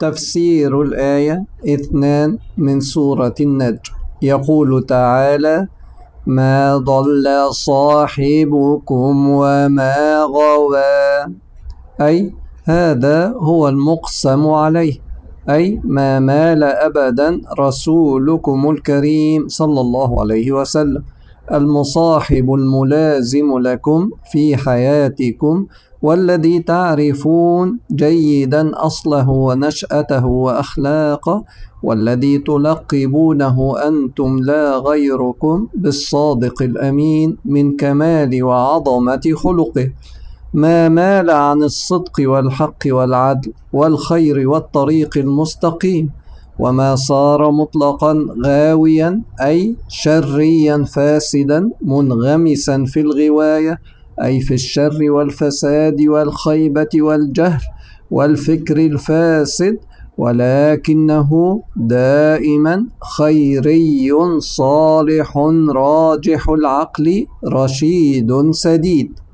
تفسير الآية 2 من سورة النجم. يقول تعالى: ما ضل صاحبكم وما غوى، أي هذا هو المقسم عليه، أي ما مال أبدا رسولكم الكريم صلى الله عليه وسلم، المصاحب الملازم لكم في حياتكم، والذي تعرفون جيدا أصله ونشأته وأخلاقه، والذي تلقبونه أنتم لا غيركم بالصادق الأمين من كمال وعظمة خلقه، ما مال عن الصدق والحق والعدل والخير والطريق المستقيم، وما صار مطلقا غاويا أي شريا فاسدا منغمسا في الغواية، أي في الشر والفساد والخيبة والجهل والفكر الفاسد، ولكنه دائما خيري صالح راجح العقل رشيد سديد.